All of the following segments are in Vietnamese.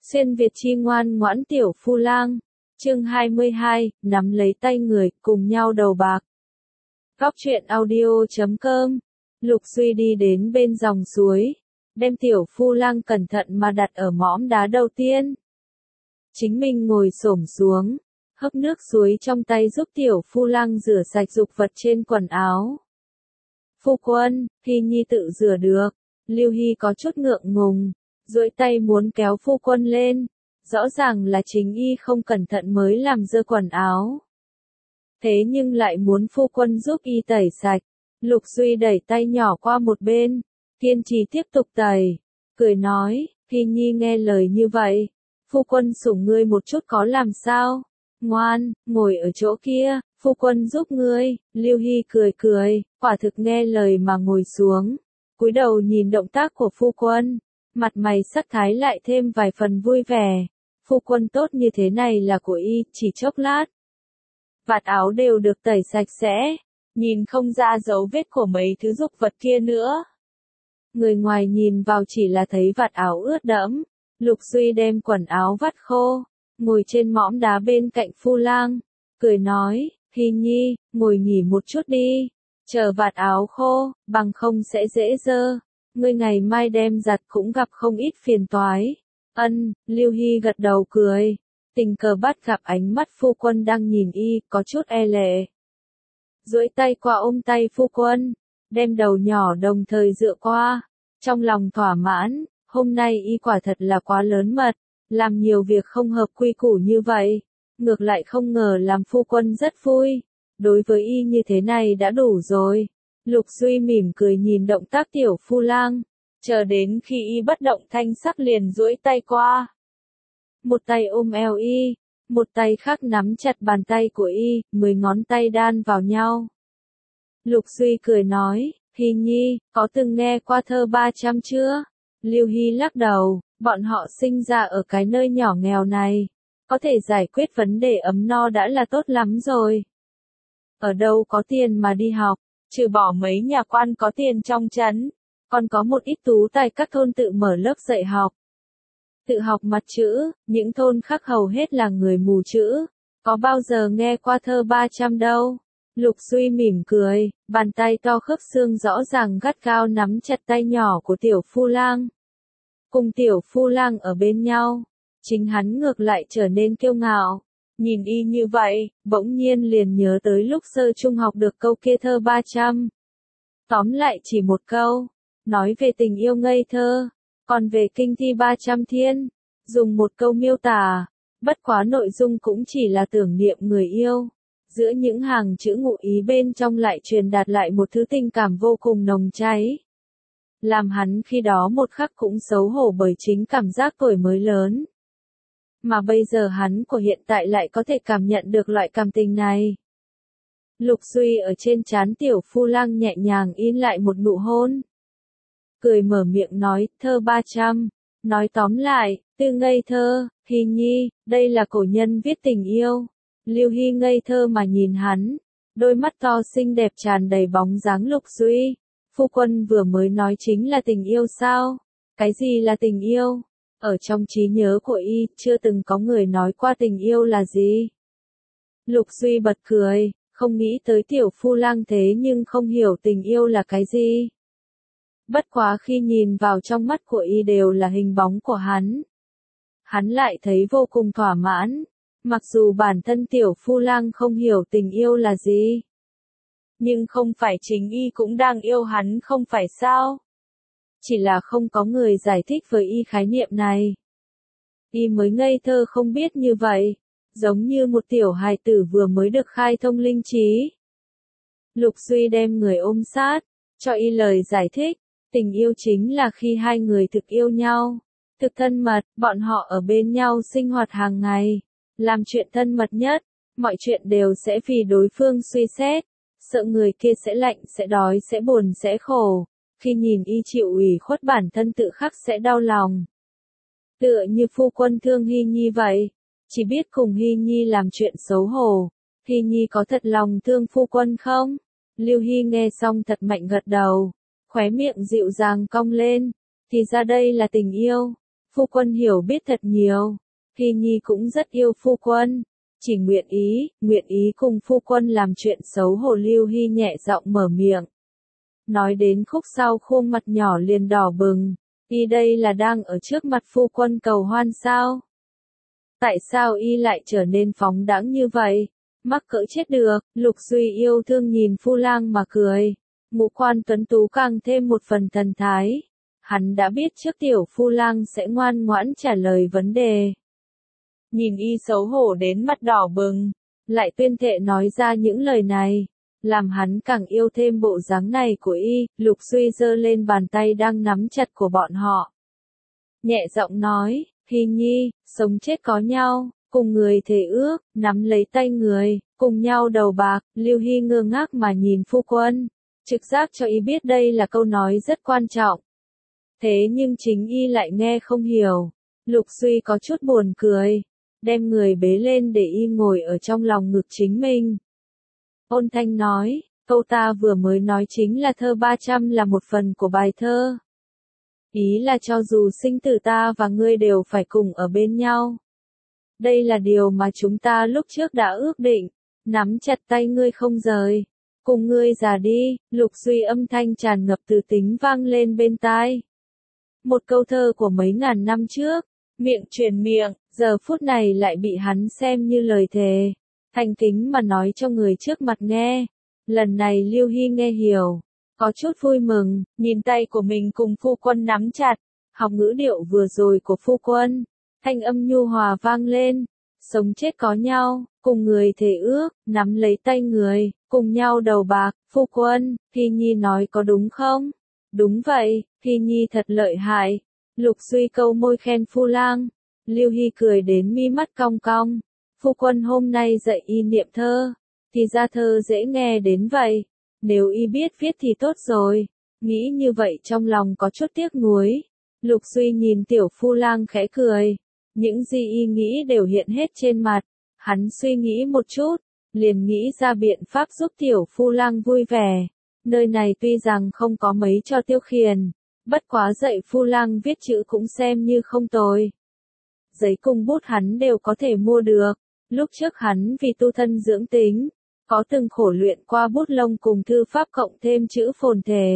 Xuyên Việt chi ngoan ngoãn tiểu phu lang. Chương 22, nắm lấy tay người, cùng nhau đầu bạc. Góc truyện audio.com. Lục Duy đi đến bên dòng suối, đem tiểu phu lang cẩn thận mà đặt ở mõm đá đầu tiên. Chính mình ngồi xổm xuống, hấp nước suối trong tay giúp tiểu phu lang rửa sạch dục vật trên quần áo. Phu quân, Hy Nhi tự rửa được. Lưu Hy có chút ngượng ngùng, duỗi tay muốn kéo phu quân lên. Rõ ràng là chính y không cẩn thận mới làm dơ quần áo. Thế nhưng lại muốn phu quân giúp y tẩy sạch. Lục Duy đẩy tay nhỏ qua một bên, kiên trì tiếp tục tẩy, cười nói, Hy Nhi nghe lời như vậy, phu quân sủng ngươi một chút có làm sao? Ngoan, ngồi ở chỗ kia, phu quân giúp ngươi. Lưu Hy cười cười, quả thực nghe lời mà ngồi xuống, cúi đầu nhìn động tác của phu quân, mặt mày sắc thái lại thêm vài phần vui vẻ. Phu quân tốt như thế này là của y, chỉ chốc lát. Vạt áo đều được tẩy sạch sẽ, nhìn không ra dấu vết của mấy thứ dục vật kia nữa. Người ngoài nhìn vào chỉ là thấy vạt áo ướt đẫm. Lục Duy đem quần áo vắt khô, ngồi trên mõm đá bên cạnh phu lang, cười nói, Hy Nhi, ngồi nghỉ một chút đi, chờ vạt áo khô, bằng không sẽ dễ dơ, ngươi ngày mai đem giặt cũng gặp không ít phiền toái. Ân, Lưu Hy gật đầu cười, tình cờ bắt gặp ánh mắt phu quân đang nhìn y, có chút e lệ. Duỗi tay qua ôm tay phu quân, đem đầu nhỏ đồng thời dựa qua, trong lòng thỏa mãn, hôm nay y quả thật là quá lớn mật, làm nhiều việc không hợp quy củ như vậy, ngược lại không ngờ làm phu quân rất vui, đối với y như thế này đã đủ rồi. Lục Duy mỉm cười nhìn động tác tiểu phu lang, chờ đến khi y bất động thanh sắc liền duỗi tay qua. Một tay ôm eo y, một tay khác nắm chặt bàn tay của y, 10 ngón tay đan vào nhau. Lục Duy cười nói, Hy Nhi, có từng nghe qua thơ 300 chưa? Lưu Hy lắc đầu, bọn họ sinh ra ở cái nơi nhỏ nghèo này, có thể giải quyết vấn đề ấm no đã là tốt lắm rồi. Ở đâu có tiền mà đi học, trừ bỏ mấy nhà quan có tiền trong trấn, còn có một ít tú tài các thôn tự mở lớp dạy học. Tự học mặt chữ, những thôn khác hầu hết là người mù chữ, có bao giờ nghe qua thơ 300 đâu. Lục Duy mỉm cười, bàn tay to khớp xương rõ ràng gắt gao nắm chặt tay nhỏ của tiểu phu lang. Cùng tiểu phu lang ở bên nhau, chính hắn ngược lại trở nên kiêu ngạo. Nhìn y như vậy, bỗng nhiên liền nhớ tới lúc sơ trung học được câu kia thơ 300. Tóm lại chỉ một câu, nói về tình yêu ngây thơ, còn về kinh thi 300 thiên, dùng một câu miêu tả, bất quá nội dung cũng chỉ là tưởng niệm người yêu. Giữa những hàng chữ ngụ ý bên trong lại truyền đạt lại một thứ tình cảm vô cùng nồng cháy. Làm hắn khi đó một khắc cũng xấu hổ bởi chính cảm giác tuổi mới lớn. Mà bây giờ hắn của hiện tại lại có thể cảm nhận được loại cảm tình này. Lục Duy ở trên trán tiểu phu lang nhẹ nhàng in lại một nụ hôn. Cười mở miệng nói, thơ 300, nói tóm lại, tư ngây thơ, Hy Nhi, đây là cổ nhân viết tình yêu. Lưu Hy ngây thơ mà nhìn hắn, đôi mắt to xinh đẹp tràn đầy bóng dáng Lục Duy. Phu quân vừa mới nói chính là tình yêu sao? Cái gì là tình yêu? Ở trong trí nhớ của y, chưa từng có người nói qua tình yêu là gì. Lục Duy bật cười, không nghĩ tới tiểu phu lang thế nhưng không hiểu tình yêu là cái gì. Bất quá khi nhìn vào trong mắt của y đều là hình bóng của hắn. Hắn lại thấy vô cùng thỏa mãn, mặc dù bản thân tiểu phu lang không hiểu tình yêu là gì. Nhưng không phải chính y cũng đang yêu hắn không phải sao? Chỉ là không có người giải thích với y khái niệm này. Y mới ngây thơ không biết như vậy, giống như một tiểu hài tử vừa mới được khai thông linh trí. Lục Duy đem người ôm sát, cho y lời giải thích, tình yêu chính là khi hai người thực yêu nhau, thực thân mật, bọn họ ở bên nhau sinh hoạt hàng ngày, làm chuyện thân mật nhất, mọi chuyện đều sẽ vì đối phương suy xét, sợ người kia sẽ lạnh, sẽ đói, sẽ buồn, sẽ khổ. Khi nhìn y chịu ủy khuất bản thân tự khắc sẽ đau lòng. Tựa như phu quân thương Hy Nhi vậy, chỉ biết cùng Hy Nhi làm chuyện xấu hổ. Hy Nhi có thật lòng thương phu quân không? Lưu Hy nghe xong thật mạnh gật đầu, khóe miệng dịu dàng cong lên, thì ra đây là tình yêu. Phu quân hiểu biết thật nhiều. Hy Nhi cũng rất yêu phu quân. Chỉ nguyện ý cùng phu quân làm chuyện xấu hổ. Lưu Hy nhẹ giọng mở miệng. Nói đến khúc sau khuôn mặt nhỏ liền đỏ bừng. Y đây là đang ở trước mặt phu quân cầu hoan sao? Tại sao y lại trở nên phóng đãng như vậy? Mắc cỡ chết được. Lục Duy yêu thương nhìn Phu Lang mà cười. Ngũ quan tuấn tú càng thêm một phần thần thái. Hắn đã biết trước tiểu Phu Lang sẽ ngoan ngoãn trả lời vấn đề. Nhìn y xấu hổ đến mặt đỏ bừng, lại tuyên thệ nói ra những lời này, làm hắn càng yêu thêm bộ dáng này của y. Lục Duy giơ lên bàn tay đang nắm chặt của bọn họ. Nhẹ giọng nói, Hy Nhi, sống chết có nhau, cùng người thề ước, nắm lấy tay người, cùng nhau đầu bạc. Lưu Hy ngơ ngác mà nhìn phu quân, trực giác cho y biết đây là câu nói rất quan trọng. Thế nhưng chính y lại nghe không hiểu. Lục Duy có chút buồn cười, đem người bế lên để y ngồi ở trong lòng ngực chính mình. Ôn thanh nói, câu ta vừa mới nói chính là thơ 300 là một phần của bài thơ. Ý là cho dù sinh tử ta và ngươi đều phải cùng ở bên nhau. Đây là điều mà chúng ta lúc trước đã ước định, nắm chặt tay ngươi không rời, cùng ngươi già đi. Lục Duy âm thanh tràn ngập từ tính vang lên bên tai. Một câu thơ của mấy ngàn năm trước, miệng truyền miệng, giờ phút này lại bị hắn xem như lời thề, thành kính mà nói cho người trước mặt nghe. Lần này Lưu Hy nghe hiểu, có chút vui mừng, nhìn tay của mình cùng phu quân nắm chặt, học ngữ điệu vừa rồi của phu quân, thanh âm nhu hòa vang lên, sống chết có nhau, cùng người thề ước, nắm lấy tay người, cùng nhau đầu bạc. Phu quân, Hy Nhi nói có đúng không? Đúng vậy, Hy Nhi thật lợi hại. Lục Duy câu môi khen Phu Lang. Lưu Hy cười đến mi mắt cong cong. Phu quân hôm nay dạy y niệm thơ, thì ra thơ dễ nghe đến vậy. Nếu y biết viết thì tốt rồi. Nghĩ như vậy trong lòng có chút tiếc nuối. Lục Duy nhìn tiểu Phu Lang khẽ cười. Những gì y nghĩ đều hiện hết trên mặt. Hắn suy nghĩ một chút, liền nghĩ ra biện pháp giúp tiểu Phu Lang vui vẻ. Nơi này tuy rằng không có mấy trò tiêu khiển, bất quá dạy Phu Lang viết chữ cũng xem như không tồi. Giấy cùng bút hắn đều có thể mua được. Lúc trước hắn vì tu thân dưỡng tính, có từng khổ luyện qua bút lông cùng thư pháp cộng thêm chữ phồn thể.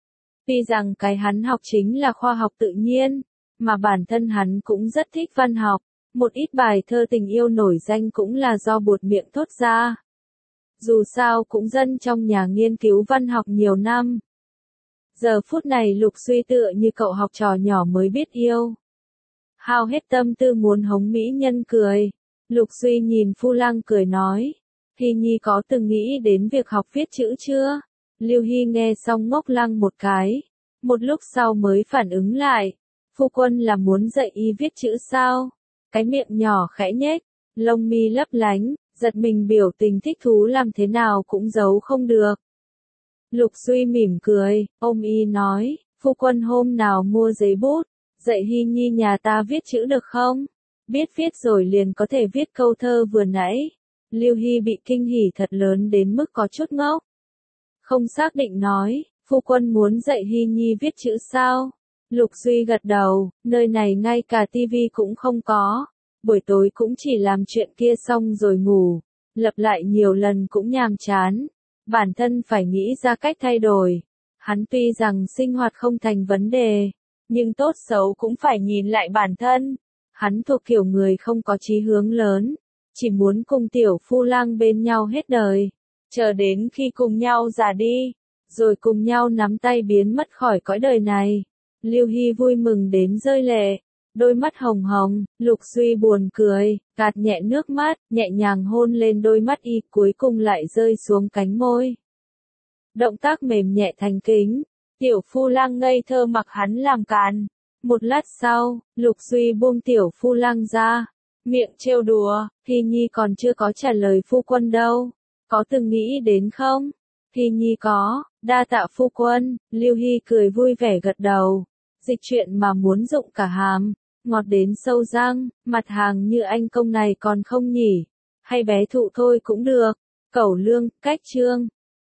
Tuy rằng cái hắn học chính là khoa học tự nhiên, mà bản thân hắn cũng rất thích văn học. Một ít bài thơ tình yêu nổi danh cũng là do buột miệng thốt ra. Dù sao cũng dân trong nhà nghiên cứu văn học nhiều năm. Giờ phút này Lục Duy tựa như cậu học trò nhỏ mới biết yêu. Hao hết tâm tư muốn hống mỹ nhân cười. Lục Duy nhìn Phu Lang cười nói. Hy Nhi có từng nghĩ đến việc học viết chữ chưa? Lưu Hy nghe xong ngốc lăng một cái. Một lúc sau mới phản ứng lại. Phu quân là muốn dạy y viết chữ sao? Cái miệng nhỏ khẽ nhếch, lông mi lấp lánh, giật mình biểu tình thích thú làm thế nào cũng giấu không được. Lục Duy mỉm cười, ôm y nói, phu quân hôm nào mua giấy bút, dạy Hy Nhi nhà ta viết chữ được không? Biết viết rồi liền có thể viết câu thơ vừa nãy. Lưu Hy bị kinh hỉ thật lớn đến mức có chút ngốc. Không xác định nói, phu quân muốn dạy Hy Nhi viết chữ sao? Lục Duy gật đầu, nơi này ngay cả tivi cũng không có. Buổi tối cũng chỉ làm chuyện kia xong rồi ngủ. Lặp lại nhiều lần cũng nhàm chán. Bản thân phải nghĩ ra cách thay đổi. Hắn tuy rằng sinh hoạt không thành vấn đề, nhưng tốt xấu cũng phải nhìn lại bản thân. Hắn thuộc kiểu người không có chí hướng lớn, chỉ muốn cùng tiểu Phu Lang bên nhau hết đời. Chờ đến khi cùng nhau già đi, rồi cùng nhau nắm tay biến mất khỏi cõi đời này. Lưu Hy vui mừng đến rơi lệ, đôi mắt hồng hồng. Lục Duy buồn cười, gạt nhẹ nước mắt, nhẹ nhàng hôn lên đôi mắt y, cuối cùng lại rơi xuống cánh môi. Động tác mềm nhẹ thành kính, tiểu Phu Lang ngây thơ mặc hắn làm càn. Một lát sau, Lục Duy buông tiểu Phu Lang ra, miệng trêu đùa, Hy Nhi còn chưa có trả lời phu quân đâu, có từng nghĩ đến không? Hy Nhi có, đa tạ phu quân. Lưu Hy cười vui vẻ gật đầu, dịch chuyện mà muốn dụng cả hàm, ngọt đến sâu răng. Mặt hàng như anh công này còn không nhỉ? Hay bé thụ thôi cũng được. Cẩu Lương, Cách Chương.